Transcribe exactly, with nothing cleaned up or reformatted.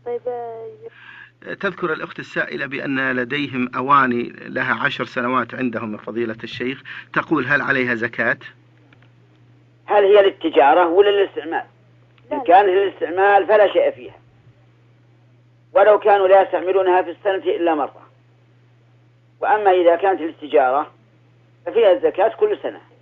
طيب آه، تذكر الأخت السائلة بأن لديهم أواني لها عشر سنوات عندهم من فضيلة الشيخ، تقول هل عليها زكاة؟ هل هي للتجارة ولا للاستعمال؟ إن لا لا. كان للاستعمال فلا شيء فيها، ولو كانوا لا يستعملونها في السنة إلا مرة. وأما إذا كانت للتجارة ففيها الزكاة كل سنة.